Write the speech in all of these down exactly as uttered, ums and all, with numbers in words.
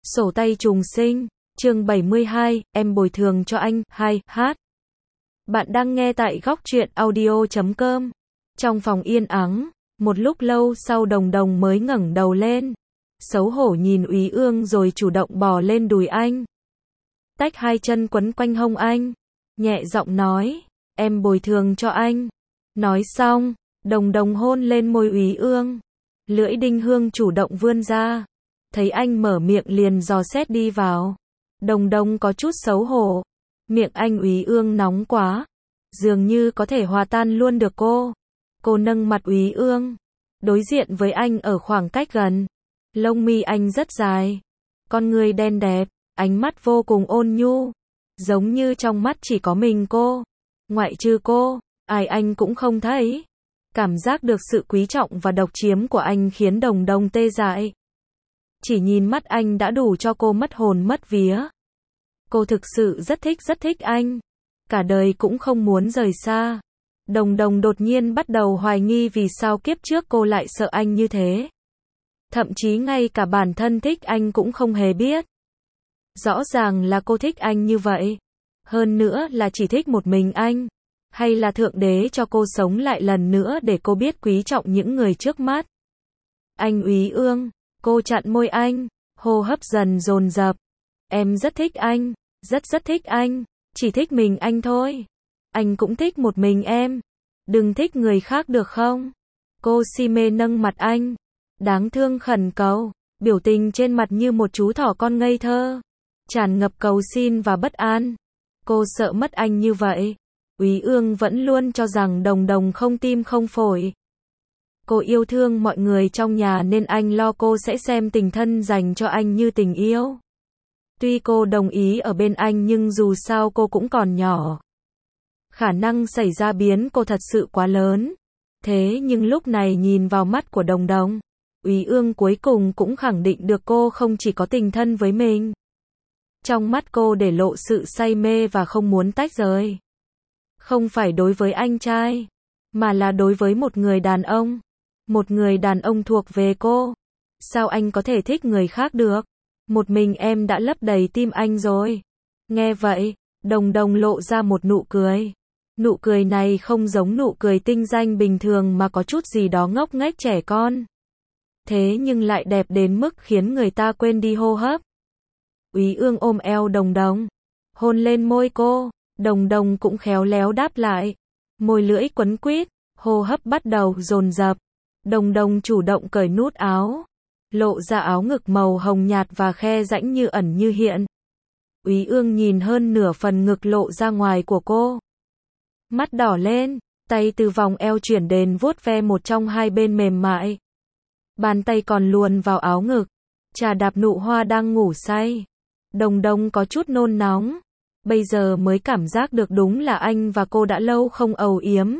Sổ tay trùng sinh, chương bảy mươi hai, em bồi thường cho anh, hai, hát. Bạn đang nghe tại góc truyện audio chấm com. Trong phòng yên ắng, một lúc lâu sau Đồng Đồng mới ngẩng đầu lên. Xấu hổ nhìn Úy Ương rồi chủ động bò lên đùi anh. Tách hai chân quấn quanh hông anh. Nhẹ giọng nói, em bồi thường cho anh. Nói xong, Đồng Đồng hôn lên môi Úy Ương. Lưỡi đinh hương chủ động vươn ra. Thấy anh mở miệng liền dò xét đi vào. Đồng Đồng có chút xấu hổ. Miệng anh Úy Ương nóng quá. Dường như có thể hòa tan luôn được cô. Cô nâng mặt Úy Ương. Đối diện với anh ở khoảng cách gần. Lông mi anh rất dài. Con người đen đẹp. Ánh mắt vô cùng ôn nhu. Giống như trong mắt chỉ có mình cô. Ngoại trừ cô, ai anh cũng không thấy. Cảm giác được sự quý trọng và độc chiếm của anh khiến Đồng Đồng tê dại. Chỉ nhìn mắt anh đã đủ cho cô mất hồn mất vía. Cô thực sự rất thích rất thích anh. Cả đời cũng không muốn rời xa. Đồng Đồng đột nhiên bắt đầu hoài nghi vì sao kiếp trước cô lại sợ anh như thế. Thậm chí ngay cả bản thân thích anh cũng không hề biết. Rõ ràng là cô thích anh như vậy. Hơn nữa là chỉ thích một mình anh. Hay là Thượng Đế cho cô sống lại lần nữa để cô biết quý trọng những người trước mắt. Anh Úy Ương. Cô chặn môi anh. Hô hấp dần dồn dập. Em rất thích anh. Rất rất thích anh. Chỉ thích mình anh thôi. Anh cũng thích một mình em. Đừng thích người khác được không? Cô si mê nâng mặt anh. Đáng thương khẩn cầu. Biểu tình trên mặt như một chú thỏ con ngây thơ. Tràn ngập cầu xin và bất an. Cô sợ mất anh như vậy. Úy Ương vẫn luôn cho rằng Đồng Đồng không tim không phổi. Cô yêu thương mọi người trong nhà nên anh lo cô sẽ xem tình thân dành cho anh như tình yêu. Tuy cô đồng ý ở bên anh nhưng dù sao cô cũng còn nhỏ. Khả năng xảy ra biến cô thật sự quá lớn. Thế nhưng lúc này nhìn vào mắt của Đồng Đồng, Úy Ương cuối cùng cũng khẳng định được cô không chỉ có tình thân với mình. Trong mắt cô để lộ sự say mê và không muốn tách rời. Không phải đối với anh trai, mà là đối với một người đàn ông. Một người đàn ông thuộc về cô. Sao anh có thể thích người khác được? Một mình em đã lấp đầy tim anh rồi. Nghe vậy, Đồng Đồng lộ ra một nụ cười. Nụ cười này không giống nụ cười tinh danh bình thường mà có chút gì đó ngốc nghếch trẻ con. Thế nhưng lại đẹp đến mức khiến người ta quên đi hô hấp. Úy Ương ôm eo Đồng Đồng. Hôn lên môi cô. Đồng Đồng cũng khéo léo đáp lại. Môi lưỡi quấn quýt. Hô hấp bắt đầu dồn dập. Đồng Đồng chủ động cởi nút áo. Lộ ra áo ngực màu hồng nhạt và khe rãnh như ẩn như hiện. Úy Ương nhìn hơn nửa phần ngực lộ ra ngoài của cô. Mắt đỏ lên, tay từ vòng eo chuyển đến vuốt ve một trong hai bên mềm mại. Bàn tay còn luồn vào áo ngực, chà đạp nụ hoa đang ngủ say. Đồng Đồng có chút nôn nóng. Bây giờ mới cảm giác được đúng là anh và cô đã lâu không âu yếm.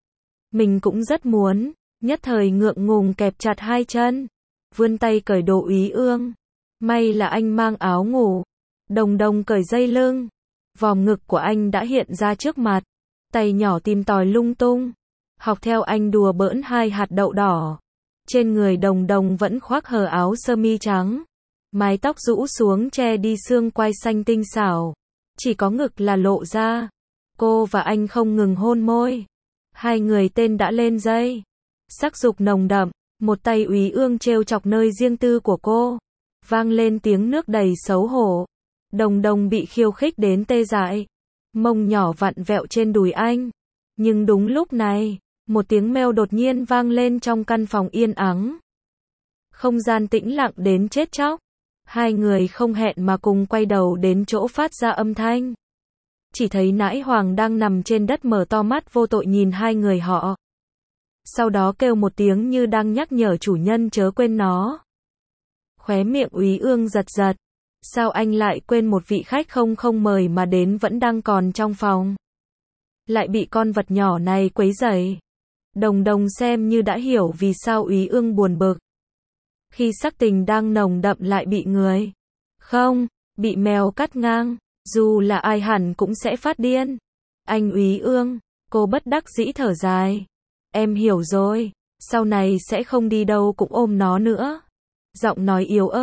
Mình cũng rất muốn. Nhất thời ngượng ngùng kẹp chặt hai chân. Vươn tay cởi đồ Úy Ương. May là anh mang áo ngủ. Đồng Đồng cởi dây lưng. Vòm ngực của anh đã hiện ra trước mặt. Tay nhỏ tìm tòi lung tung. Học theo anh đùa bỡn hai hạt đậu đỏ. Trên người Đồng Đồng vẫn khoác hở áo sơ mi trắng. Mái tóc rũ xuống che đi xương quai xanh tinh xảo. Chỉ có ngực là lộ ra. Cô và anh không ngừng hôn môi. Hai người tên đã lên dây. Sắc dục nồng đậm. Một tay Úy Ương trêu chọc nơi riêng tư của cô. Vang lên tiếng nước đầy xấu hổ. Đồng Đồng bị khiêu khích đến tê dại. Mông nhỏ vặn vẹo trên đùi anh. Nhưng đúng lúc này, một tiếng meo đột nhiên vang lên trong căn phòng yên ắng. Không gian tĩnh lặng đến chết chóc. Hai người không hẹn mà cùng quay đầu đến chỗ phát ra âm thanh. Chỉ thấy Nãi Hoàng đang nằm trên đất mở to mắt vô tội nhìn hai người họ. Sau đó kêu một tiếng như đang nhắc nhở chủ nhân chớ quên nó. Khóe miệng Úy Ương giật giật. Sao anh lại quên một vị khách không không mời mà đến vẫn đang còn trong phòng? Lại bị con vật nhỏ này quấy rầy. Đồng Đồng xem như đã hiểu vì sao Úy Ương buồn bực. Khi sắc tình đang nồng đậm lại bị người. Không, bị mèo cắt ngang. Dù là ai hẳn cũng sẽ phát điên. Anh Úy Ương, cô bất đắc dĩ thở dài. Em hiểu rồi, sau này sẽ không đi đâu cũng ôm nó nữa. Giọng nói yếu ớt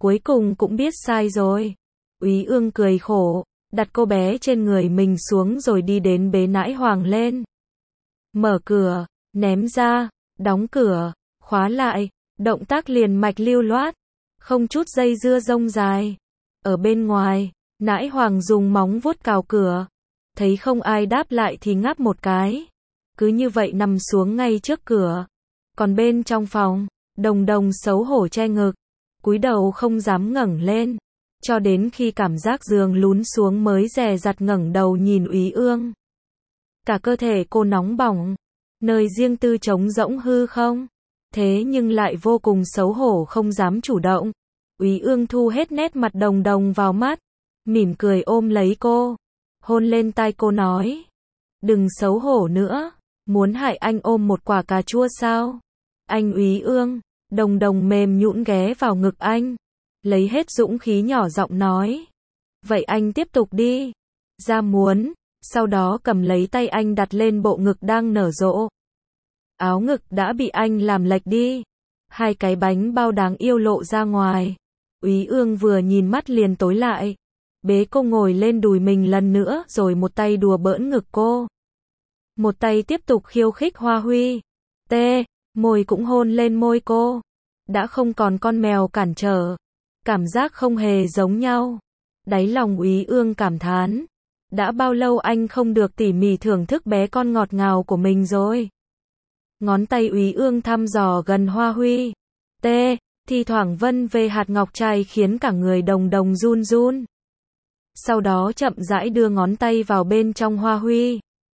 cuối cùng cũng biết sai rồi. Úy Ương cười khổ, đặt cô bé trên người mình xuống rồi đi đến bế Nãi Hoàng lên. Mở cửa, ném ra, đóng cửa, khóa lại, động tác liền mạch lưu loát, không chút dây dưa rông dài. Ở bên ngoài, Nãi Hoàng dùng móng vuốt cào cửa, thấy không ai đáp lại thì ngáp một cái. Cứ như vậy nằm xuống ngay trước cửa. Còn bên trong phòng, Đồng Đồng xấu hổ che ngực, cúi đầu không dám ngẩng lên, cho đến khi cảm giác giường lún xuống mới dè dặt ngẩng đầu nhìn Úy Ương. Cả cơ thể cô nóng bỏng, nơi riêng tư trống rỗng hư không, thế nhưng lại vô cùng xấu hổ không dám chủ động. Úy Ương thu hết nét mặt Đồng Đồng vào mắt, mỉm cười ôm lấy cô, hôn lên tai cô nói, đừng xấu hổ nữa, muốn hại anh ôm một quả cà chua sao? Anh Úy Ương. Đồng Đồng mềm nhũn ghé vào ngực anh, lấy hết dũng khí nhỏ giọng nói, vậy anh tiếp tục đi. Ra muốn, sau đó cầm lấy tay anh đặt lên bộ ngực đang nở rộ. Áo ngực đã bị anh làm lệch đi, hai cái bánh bao đáng yêu lộ ra ngoài. Úy Ương vừa nhìn mắt liền tối lại, bế cô ngồi lên đùi mình lần nữa rồi một tay đùa bỡn ngực cô, một tay tiếp tục khiêu khích Hoa Huy. Tê, môi cũng hôn lên môi cô, đã không còn con mèo cản trở, cảm giác không hề giống nhau. Đáy lòng Úy Ương cảm thán, đã bao lâu anh không được tỉ mỉ thưởng thức bé con ngọt ngào của mình rồi. Ngón tay Úy Ương thăm dò gần Hoa Huy. Tê, thi thoảng vân về hạt ngọc trai khiến cả người Đồng Đồng run run. Sau đó chậm rãi đưa ngón tay vào bên trong Hoa Huy.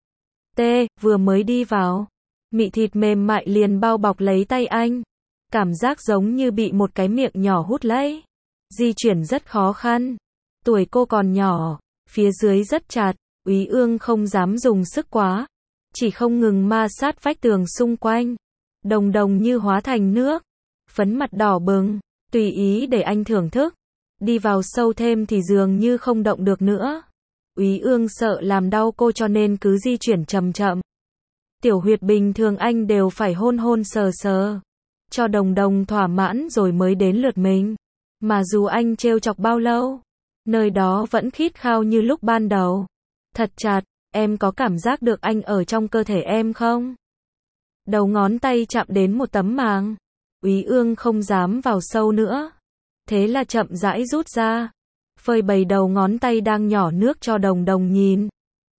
Tê, vừa mới đi vào, mị thịt mềm mại liền bao bọc lấy tay anh. Cảm giác giống như bị một cái miệng nhỏ hút lấy. Di chuyển rất khó khăn. Tuổi cô còn nhỏ, phía dưới rất chặt, Úy Ương không dám dùng sức quá, chỉ không ngừng ma sát vách tường xung quanh. Đồng Đồng như hóa thành nước, phấn mặt đỏ bừng, tùy ý để anh thưởng thức. Đi vào sâu thêm thì dường như không động được nữa. Úy Ương sợ làm đau cô cho nên cứ di chuyển chậm chậm. Tiểu huyệt bình thường anh đều phải hôn hôn sờ sờ, cho Đồng Đồng thỏa mãn rồi mới đến lượt mình. Mà dù anh trêu chọc bao lâu, nơi đó vẫn khít khao như lúc ban đầu. Thật chặt, em có cảm giác được anh ở trong cơ thể em không? Đầu ngón tay chạm đến một tấm màng. Úy Ương không dám vào sâu nữa, thế là chậm rãi rút ra, phơi bày đầu ngón tay đang nhỏ nước cho Đồng Đồng nhìn.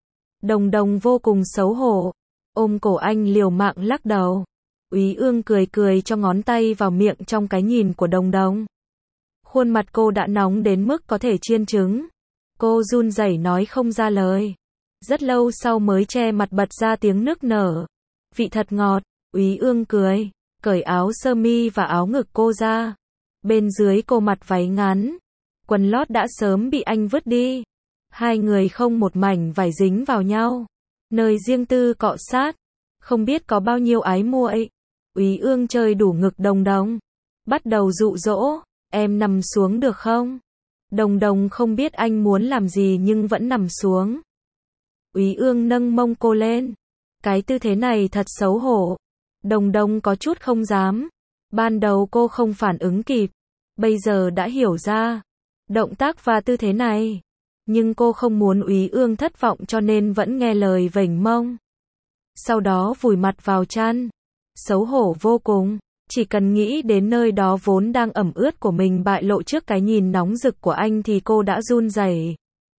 Đồng Đồng vô cùng xấu hổ, ôm cổ anh liều mạng lắc đầu. Úy Ương cười cười cho ngón tay vào miệng trong cái nhìn của Đồng Đồng. Khuôn mặt cô đã nóng đến mức có thể chiên trứng. Cô run rẩy nói không ra lời. Rất lâu sau mới che mặt bật ra tiếng nức nở. Vị thật ngọt. Úy Ương cười, cởi áo sơ mi và áo ngực cô ra. Bên dưới cô mặc váy ngắn, quần lót đã sớm bị anh vứt đi. Hai người không một mảnh vải dính vào nhau, nơi riêng tư cọ sát, không biết có bao nhiêu ái muội. Úy Ương chơi đủ ngực Đồng Đồng, bắt đầu dụ dỗ, em nằm xuống được không? Đồng Đồng không biết anh muốn làm gì nhưng vẫn nằm xuống. Úy Ương nâng mông cô lên, cái tư thế này thật xấu hổ. Đồng Đồng có chút không dám. Ban đầu cô không phản ứng kịp, bây giờ đã hiểu ra động tác và tư thế này, nhưng cô không muốn Úy Ương thất vọng cho nên vẫn nghe lời vểnh mông. Sau đó vùi mặt vào chăn, xấu hổ vô cùng, chỉ cần nghĩ đến nơi đó vốn đang ẩm ướt của mình bại lộ trước cái nhìn nóng rực của anh thì cô đã run rẩy.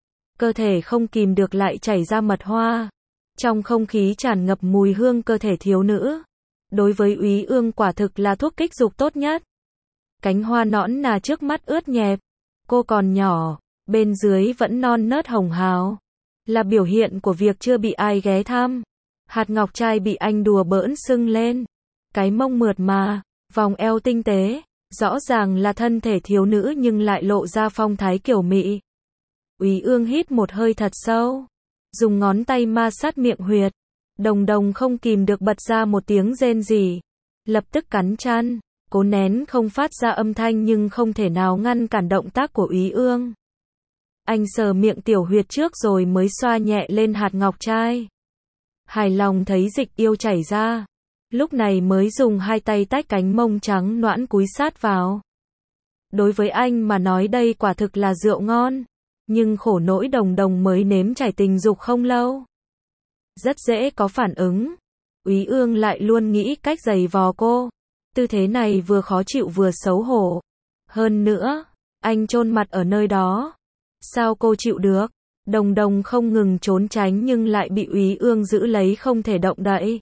Cơ thể không kìm được lại chảy ra mật hoa. Trong không khí tràn ngập mùi hương cơ thể thiếu nữ. Đối với Úy Ương quả thực là thuốc kích dục tốt nhất. Cánh hoa nõn nà trước mắt ướt nhẹp. Cô còn nhỏ, bên dưới vẫn non nớt hồng hào. Là biểu hiện của việc chưa bị ai ghé thăm. Hạt ngọc trai bị anh đùa bỡn sưng lên. Cái mông mượt mà, vòng eo tinh tế. Rõ ràng là thân thể thiếu nữ nhưng lại lộ ra phong thái kiểu Mỹ. Úy Ương hít một hơi thật sâu, dùng ngón tay ma sát miệng huyệt. Đồng Đồng không kìm được bật ra một tiếng rên rỉ, lập tức cắn chăn, cố nén không phát ra âm thanh nhưng không thể nào ngăn cản động tác của Úy Ương. Anh sờ miệng tiểu huyệt trước rồi mới xoa nhẹ lên hạt ngọc trai. Hài lòng thấy dịch yêu chảy ra, lúc này mới dùng hai tay tách cánh mông trắng nõn cúi sát vào. Đối với anh mà nói đây quả thực là rượu ngon. Nhưng khổ nỗi Đồng Đồng mới nếm trải tình dục không lâu. Rất dễ có phản ứng. Úy Ương lại luôn nghĩ cách giày vò cô. Tư thế này vừa khó chịu vừa xấu hổ. Hơn nữa, anh chôn mặt ở nơi đó. Sao cô chịu được? Đồng Đồng không ngừng trốn tránh nhưng lại bị Úy Ương giữ lấy không thể động đậy.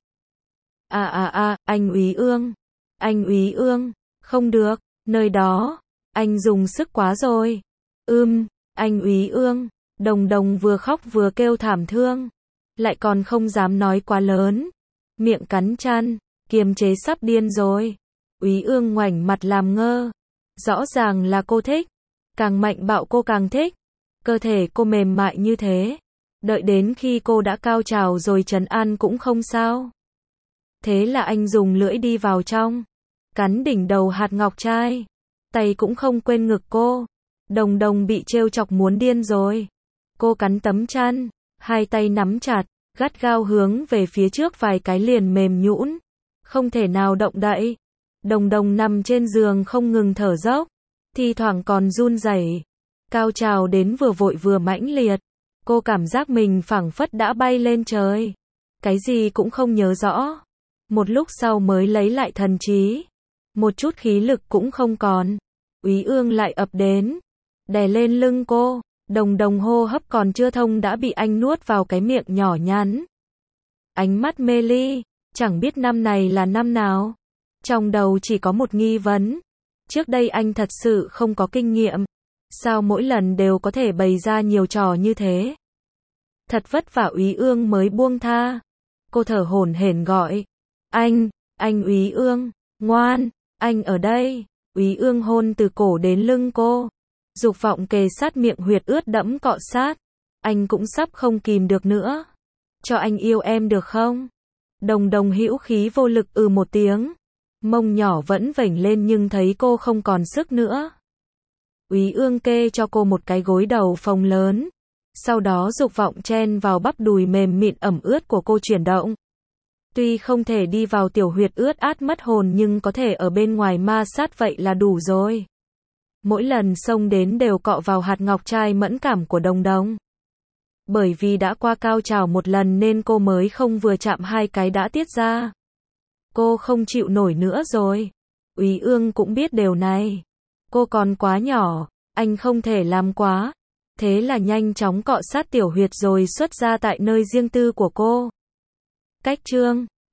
À à à, anh Úy Ương. Anh Úy Ương, không được, nơi đó, anh dùng sức quá rồi. Ưm, anh Úy Ương. Đồng Đồng vừa khóc vừa kêu thảm thương. Lại còn không dám nói quá lớn. Miệng cắn chăn, kiềm chế sắp điên rồi. Úy Ương ngoảnh mặt làm ngơ. Rõ ràng là cô thích. Càng mạnh bạo cô càng thích. Cơ thể cô mềm mại như thế. Đợi đến khi cô đã cao trào rồi trấn an cũng không sao. Thế là anh dùng lưỡi đi vào trong. Cắn đỉnh đầu hạt ngọc trai. Tay cũng không quên ngực cô. Đồng Đồng bị trêu chọc muốn điên rồi. Cô cắn tấm chăn. Hai tay nắm chặt. Gắt gao hướng về phía trước vài cái liền mềm nhũn. Không thể nào động đậy. Đồng Đồng nằm trên giường không ngừng thở dốc. Thi thoảng còn run rẩy. Cao trào đến vừa vội vừa mãnh liệt. Cô cảm giác mình phảng phất đã bay lên trời. Cái gì cũng không nhớ rõ. Một lúc sau mới lấy lại thần trí. Một chút khí lực cũng không còn. Úy Ương lại ập đến. Đè lên lưng cô. Đồng Đồng hô hấp còn chưa thông đã bị anh nuốt vào cái miệng nhỏ nhắn. Ánh mắt mê ly. Chẳng biết năm này là năm nào. Trong đầu chỉ có một nghi vấn. Trước đây anh thật sự không có kinh nghiệm. Sao mỗi lần đều có thể bày ra nhiều trò như thế? Thật vất vả Úy Ương mới buông tha. Cô thở hổn hển gọi. Anh, anh Úy Ương, ngoan, anh ở đây. Úy Ương hôn từ cổ đến lưng cô. Dục vọng kề sát miệng huyệt ướt đẫm cọ sát. Anh cũng sắp không kìm được nữa. Cho anh yêu em được không? Đồng Đồng hữu khí vô lực ừ một tiếng. Mông nhỏ vẫn vểnh lên nhưng thấy cô không còn sức nữa. Úy Ương kê cho cô một cái gối đầu phồng lớn. Sau đó dục vọng chen vào bắp đùi mềm mịn ẩm ướt của cô chuyển động. Tuy không thể đi vào tiểu huyệt ướt át mất hồn nhưng có thể ở bên ngoài ma sát vậy là đủ rồi. Mỗi lần xông đến đều cọ vào hạt ngọc trai mẫn cảm của Đồng Đồng. Bởi vì đã qua cao trào một lần nên cô mới không vừa chạm hai cái đã tiết ra. Cô không chịu nổi nữa rồi. Úy Ương cũng biết điều này. Cô còn quá nhỏ, anh không thể làm quá. Thế là nhanh chóng cọ sát tiểu huyệt rồi xuất ra tại nơi riêng tư của cô. Cách chương